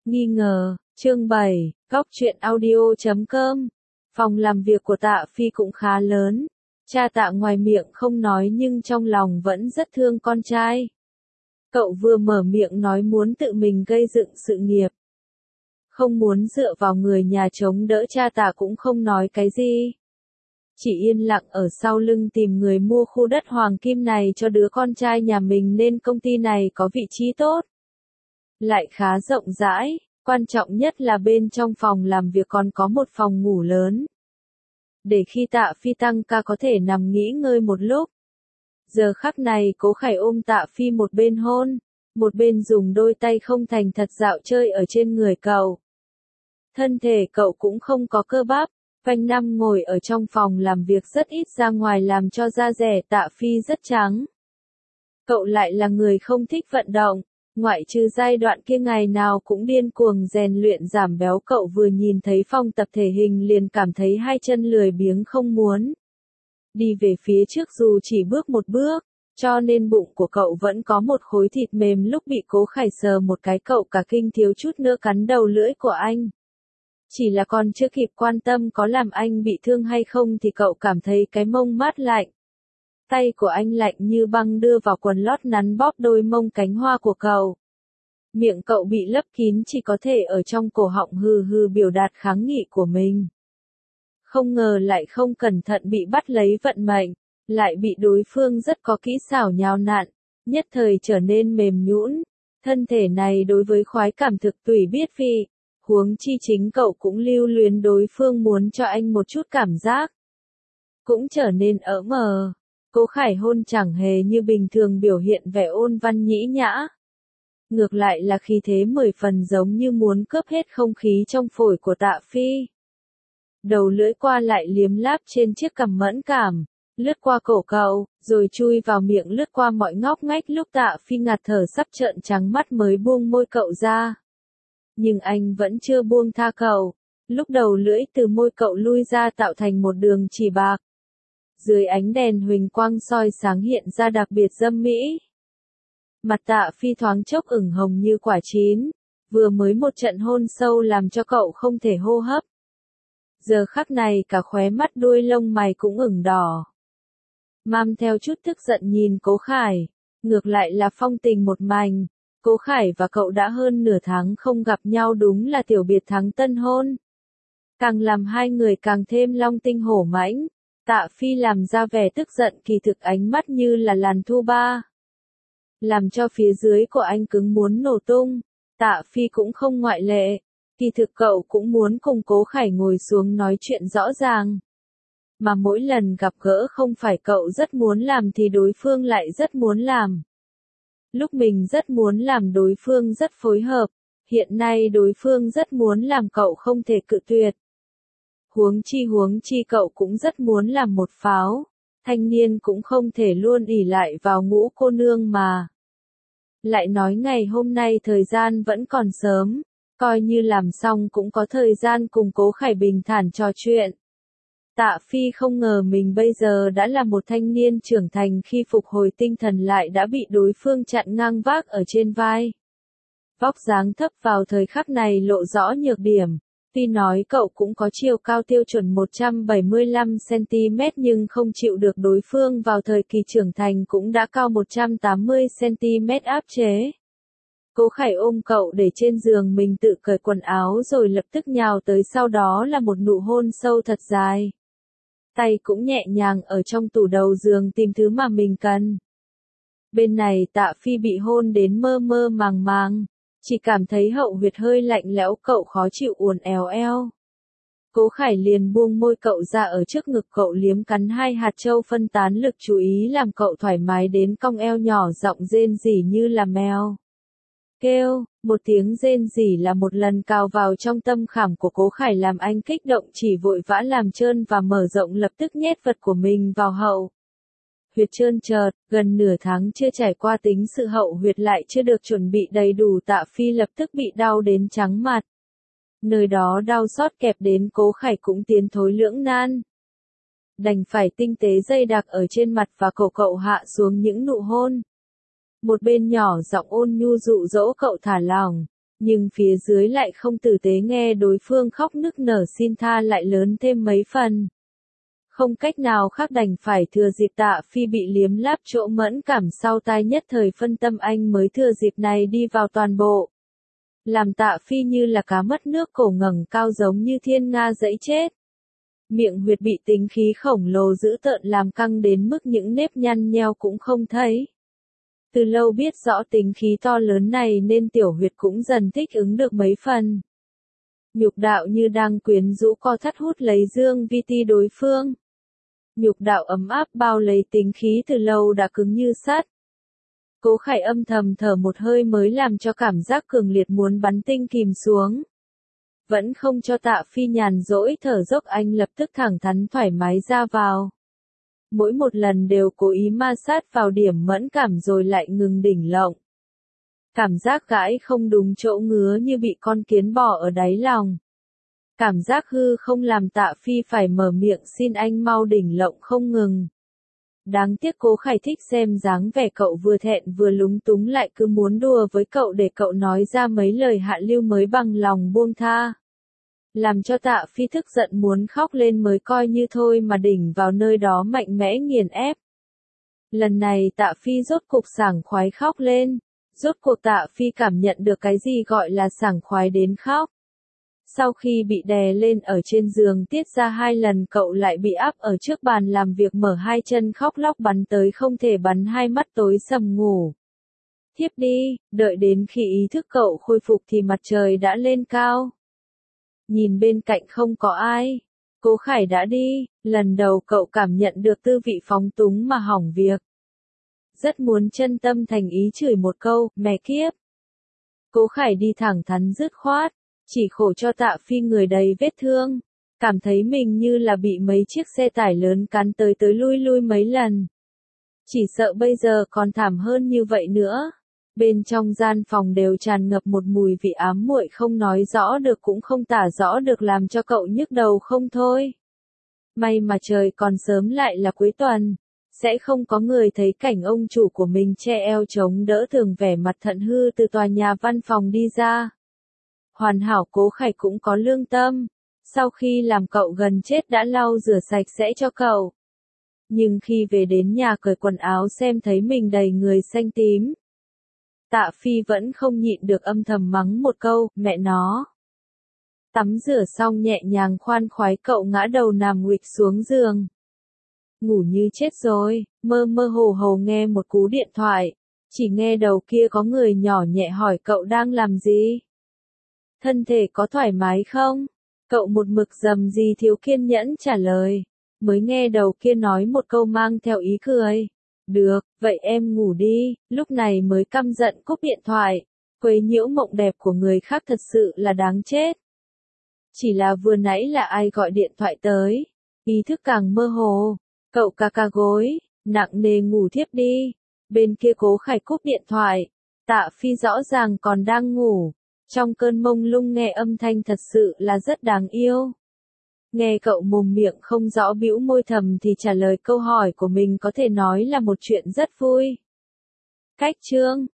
Nghi ngờ, chương 7, Góc truyện audio.com. Phòng làm việc của Tạ Phi cũng khá lớn. Cha Tạ ngoài miệng không nói nhưng trong lòng vẫn rất thương con trai. Cậu vừa mở miệng nói muốn tự mình gây dựng sự nghiệp. Không muốn dựa vào người nhà chống đỡ, cha Tạ cũng không nói cái gì. Chỉ yên lặng ở sau lưng tìm người mua khu đất hoàng kim này cho đứa con trai nhà mình, nên công ty này có vị trí tốt, lại khá rộng rãi, quan trọng nhất là bên trong phòng làm việc còn có một phòng ngủ lớn. Để khi Tạ Phi tăng ca có thể nằm nghỉ ngơi một lúc. Giờ khắc này Cố Khải ôm Tạ Phi một bên hôn, một bên dùng đôi tay không thành thật dạo chơi ở trên người cậu. Thân thể cậu cũng không có cơ bắp, quanh năm ngồi ở trong phòng làm việc rất ít ra ngoài làm cho da dẻ Tạ Phi rất trắng. Cậu lại là người không thích vận động. Ngoại trừ giai đoạn kia ngày nào cũng điên cuồng rèn luyện giảm béo, cậu vừa nhìn thấy phòng tập thể hình liền cảm thấy hai chân lười biếng không muốn đi về phía trước dù chỉ bước một bước, cho nên bụng của cậu vẫn có một khối thịt mềm. Lúc bị Cố Khải sờ một cái cậu cả kinh thiếu chút nữa cắn đầu lưỡi của anh. Chỉ là còn chưa kịp quan tâm có làm anh bị thương hay không thì cậu cảm thấy cái mông mát lạnh. Tay của anh lạnh như băng đưa vào quần lót nắn bóp đôi mông cánh hoa của cậu. Miệng cậu bị lấp kín, chỉ có thể ở trong cổ họng hừ hừ biểu đạt kháng nghị của mình. Không ngờ lại không cẩn thận bị bắt lấy vận mệnh, lại bị đối phương rất có kỹ xảo nhào nặn, nhất thời trở nên mềm nhũn. Thân thể này đối với khoái cảm thực tùy biết vị, huống chi chính cậu cũng lưu luyến đối phương, muốn cho anh một chút cảm giác. Cũng trở nên ỡm ờ. Cố Khải hôn chẳng hề như bình thường biểu hiện vẻ ôn văn nhĩ nhã. Ngược lại là khí thế 10 phần, giống như muốn cướp hết không khí trong phổi của Tạ Phi. Đầu lưỡi qua lại liếm láp trên chiếc cằm mẫn cảm, lướt qua cổ cậu, rồi chui vào miệng, lướt qua mọi ngóc ngách. Lúc Tạ Phi ngạt thở sắp trợn trắng mắt mới buông môi cậu ra. Nhưng anh vẫn chưa buông tha cậu. Lúc đầu lưỡi từ môi cậu lui ra tạo thành một đường chỉ bạc. Dưới ánh đèn huỳnh quang soi sáng hiện ra đặc biệt dâm mỹ. Mặt Tạ Phi thoáng chốc ửng hồng như quả chín, vừa mới một trận hôn sâu làm cho cậu không thể hô hấp. Giờ khắc này cả khóe mắt đuôi lông mày cũng ửng đỏ. Mang theo chút tức giận nhìn Cố Khải, ngược lại là phong tình một mảnh. Cố Khải và cậu đã hơn nửa tháng không gặp nhau, đúng là tiểu biệt thắng tân hôn. Càng làm hai người càng thêm long tinh hổ mãnh. Tạ Phi làm ra vẻ tức giận, kỳ thực ánh mắt như là làn thu ba, làm cho phía dưới của anh cứng muốn nổ tung. Tạ Phi cũng không ngoại lệ, kỳ thực cậu cũng muốn cùng Cố Khải ngồi xuống nói chuyện rõ ràng. Mà mỗi lần gặp gỡ không phải cậu rất muốn làm thì đối phương lại rất muốn làm. Lúc mình rất muốn làm đối phương rất phối hợp, hiện nay đối phương rất muốn làm cậu không thể cự tuyệt. Huống chi cậu cũng rất muốn làm một pháo, thanh niên cũng không thể luôn ỷ lại vào Ngũ cô nương mà. Lại nói ngày hôm nay thời gian vẫn còn sớm, coi như làm xong cũng có thời gian cùng Cố Khải bình thản trò chuyện. Tạ Phi không ngờ mình bây giờ đã là một thanh niên trưởng thành, khi phục hồi tinh thần lại đã bị đối phương chặn ngang vác ở trên vai. Vóc dáng thấp vào thời khắc này lộ rõ nhược điểm. Tuy nói cậu cũng có chiều cao tiêu chuẩn 175cm nhưng không chịu được đối phương vào thời kỳ trưởng thành cũng đã cao 180cm áp chế. Cố Khải ôm cậu để trên giường, mình tự cởi quần áo rồi lập tức nhào tới, sau đó là một nụ hôn sâu thật dài. Tay cũng nhẹ nhàng ở trong tủ đầu giường tìm thứ mà mình cần. Bên này Tạ Phi bị hôn đến mơ mơ màng màng. Chỉ cảm thấy hậu huyệt hơi lạnh lẽo, cậu khó chịu uốn éo eo. Cố Khải liền buông môi cậu ra, ở trước ngực cậu liếm cắn hai hạt châu phân tán lực chú ý làm cậu thoải mái đến cong eo, nhỏ giọng rên rỉ như là mèo kêu. Một tiếng rên rỉ là một lần cào vào trong tâm khảm của Cố Khải làm anh kích động, chỉ vội vã làm trơn và mở rộng, lập tức nhét vật của mình vào hậu huyệt trơn trợt. Gần nửa tháng chưa trải qua, tính sự hậu huyệt lại chưa được chuẩn bị đầy đủ, Tạ Phi lập tức bị đau đến trắng mặt. Nơi đó đau xót kẹp đến Cố Khải cũng tiến thối lưỡng nan. Đành phải tinh tế dây đặc ở trên mặt và cổ cậu hạ xuống những nụ hôn. Một bên nhỏ giọng ôn nhu dụ dỗ cậu thả lỏng, Nhưng phía dưới lại không tử tế, nghe đối phương khóc nức nở xin tha lại lớn thêm mấy phần. Không cách nào khác đành phải thừa dịp Tạ Phi bị liếm láp chỗ mẫn cảm sau tai nhất thời phân tâm, anh mới thừa dịp này đi vào toàn bộ. Làm Tạ Phi như là cá mất nước, cổ ngẩng cao giống như thiên nga dẫy chết. Miệng huyệt bị tính khí khổng lồ dữ tợn làm căng đến mức những nếp nhăn nheo cũng không thấy. Từ lâu biết rõ tính khí to lớn này nên tiểu huyệt cũng dần thích ứng được mấy phần. Nhục đạo như đang quyến rũ co thắt hút lấy dương vi ti đối phương. Nhục đạo ấm áp bao lấy tính khí từ lâu đã cứng như sắt. Cố Khải âm thầm thở một hơi mới làm cho cảm giác cường liệt muốn bắn tinh kìm xuống. Vẫn không cho Tạ Phi nhàn rỗi thở dốc, anh lập tức thẳng thắn thoải mái ra vào. Mỗi một lần đều cố ý ma sát vào điểm mẫn cảm rồi lại ngừng đỉnh lộng. Cảm giác gãi không đúng chỗ ngứa như bị con kiến bò ở đáy lòng. Cảm giác hư không làm Tạ Phi phải mở miệng xin anh mau đỉnh lộng không ngừng. Đáng tiếc Cố Khải thích xem dáng vẻ cậu vừa thẹn vừa lúng túng lại cứ muốn đùa với cậu để cậu nói ra mấy lời hạ lưu mới bằng lòng buông tha. Làm cho Tạ Phi tức giận muốn khóc lên mới coi như thôi mà đỉnh vào nơi đó mạnh mẽ nghiền ép. Lần này Tạ Phi rốt cục sảng khoái khóc lên. Rốt cuộc Tạ Phi cảm nhận được cái gì gọi là sảng khoái đến khóc. Sau khi bị đè lên ở trên giường tiết ra 2 lần, cậu lại bị áp ở trước bàn làm việc mở 2 chân khóc lóc bắn tới không thể bắn, 2 mắt tối sầm ngủ. Thiếp đi, đợi đến khi ý thức cậu khôi phục thì mặt trời đã lên cao. Nhìn bên cạnh không có ai. Cố Khải đã đi, lần đầu cậu cảm nhận được tư vị phóng túng mà hỏng việc. Rất muốn chân tâm thành ý chửi một câu, mẹ kiếp. Cố Khải đi thẳng thắn dứt khoát, chỉ khổ cho Tạ Phi người đầy vết thương. Cảm thấy mình như là bị mấy chiếc xe tải lớn cán tới lui mấy lần. Chỉ sợ bây giờ còn thảm hơn như vậy nữa. Bên trong gian phòng đều tràn ngập một mùi vị ám muội không nói rõ được cũng không tả rõ được, làm cho cậu nhức đầu không thôi. May mà trời còn sớm, lại là cuối tuần. Sẽ không có người thấy cảnh ông chủ của mình che eo chống đỡ thường vẻ mặt thận hư từ tòa nhà văn phòng đi ra. Hoàn hảo, Cố Khải cũng có lương tâm. Sau khi làm cậu gần chết đã lau rửa sạch sẽ cho cậu. Nhưng khi về đến nhà cởi quần áo xem thấy mình đầy người xanh tím. Tạ Phi vẫn không nhịn được âm thầm mắng một câu, mẹ nó. Tắm rửa xong nhẹ nhàng khoan khoái cậu ngã đầu nằm nguỵch xuống giường. Ngủ như chết rồi, mơ mơ hồ hồ nghe một cú điện thoại. Chỉ nghe đầu kia có người nhỏ nhẹ hỏi cậu đang làm gì? Thân thể có thoải mái không? Cậu một mực dầm gì thiếu kiên nhẫn trả lời. Mới nghe đầu kia nói một câu mang theo ý cười. Được, vậy em ngủ đi, lúc này mới căm giận cúp điện thoại. Quấy nhiễu mộng đẹp của người khác thật sự là đáng chết. Chỉ là vừa nãy là ai gọi điện thoại tới. Ý thức càng mơ hồ. Cậu cà gối, nặng nề ngủ thiếp đi. Bên kia Cố Khải cúp điện thoại. Tạ Phi rõ ràng còn đang ngủ. Trong cơn mông lung nghe âm thanh thật sự là rất đáng yêu. Nghe cậu mồm miệng không rõ bĩu môi thầm thì trả lời câu hỏi của mình có thể nói là một chuyện rất vui. Cách chương